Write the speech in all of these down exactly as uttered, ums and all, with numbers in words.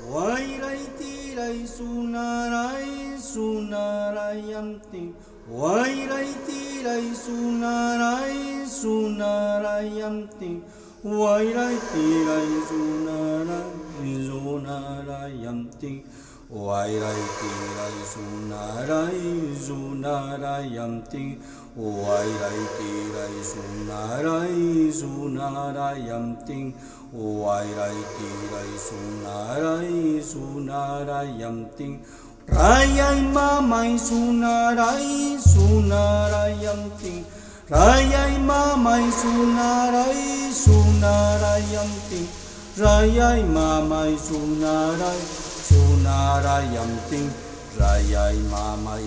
Wairai tirai sunarai sunarayanti. Wairai tirai sunarai sunarayanti. Wairai tirai sunarai sunarayanti. Wairai tirai sunarai sunarayanti. Wairai tirai sunarai sunarayanti. Wairai tirai sunarai sunarayanti. Rayai mamai sunarai sunarayanti. Rayai mamai sunarai sunarayanti. Rayai mamai sunarai sunarayanti. Rayai mamai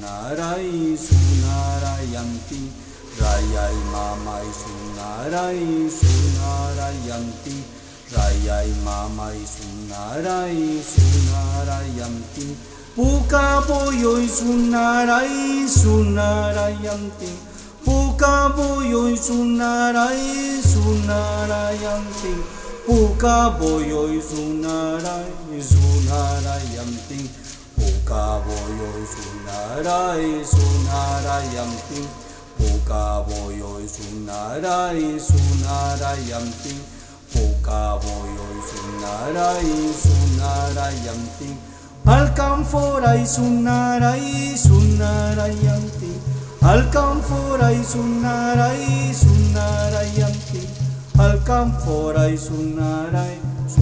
sunarai sunarayanti. Rayai mamai sunarai sunarayanti. Rayai mamai sunarai sunarayanti. Puka boyoi sunarai sunarayanti. Puka boyoi sunarai sunarayanti. Puka boyoi sunarai sunarayanti. Puka boyoi sunarai sunarayanti. Puka boyoi sunarai sunarayanti. Puka boyoi sunarai sunarayanti. Halkan forai sunarai sunarayanti. Halkan forai sunarai sunarayanti. Halkan forai sunarai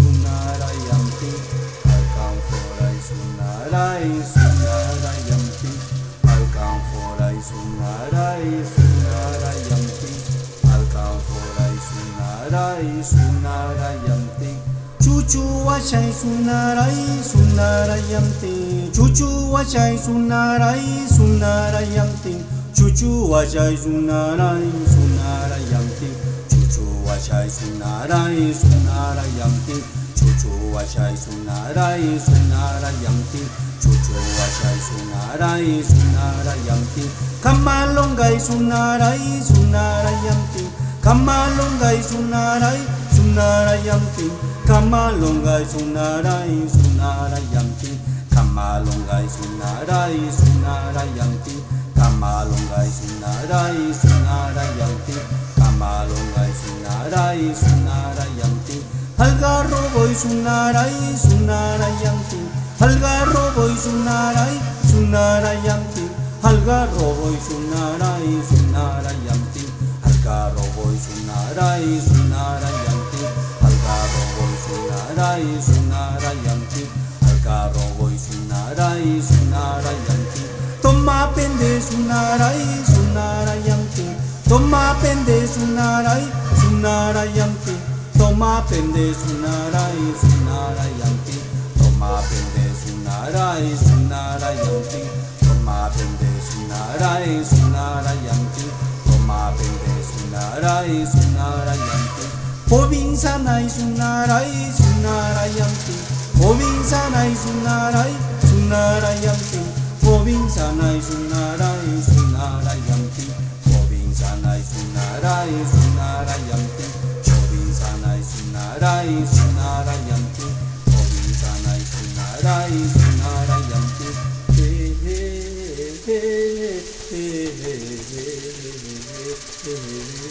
sunarayanti. Halkan forai sunarai sunarayanti. Halkan forai sunarai sunarayanti. Halkan forai sunarai sunarayanti. Cucu washai sunarai sunarayanti. Cucu washai sunarai sunarayanti. Cucu washai sunarai sunarayanti. Cucu washai sunarai sunarayanti. Cucu washai sunarai sunarayanti. Cucu washai sunarai sunarayanti. Kamalongai sunarai sunarayanti. Kamalongai sunarai sunarayanti. Kamalongai sunarai sunarayanti. Kamalongai sunarai sunarayanti. Kamalongai sunarai sunarayanti. Kamalongai sunarai sunarayanti. Halgarro boy sunarai sunarayanti. Halgarro boy sunarai sunarayanti. Halgarro boy sunarai sunarayanti. Halgarro boy sunarai sunarayanti. Halgarro boy sunarai sunarayanti. Halgarro boy sunarai sunarayanti. Toma pende sunarai sunarayanti. Toma pende sunarai sunarayanti. Toma pende sunarai sunarayanti. Toma pende sunarai sunarayanti. Toma pende sunarai sunarayanti. Toma pende sunarai sunarayanti. Pobin sanai sunarai sunarayanti. Pobin sanai sunarai sunarayanti. Pobin sanai sunarai sunarayanti. Pobin sanai sunarai sunarayanti. Pobin sanai sunarai sunarayanti. Pobin sanai sunarai sunarayanti. Hey hey hey hey hey hey hey.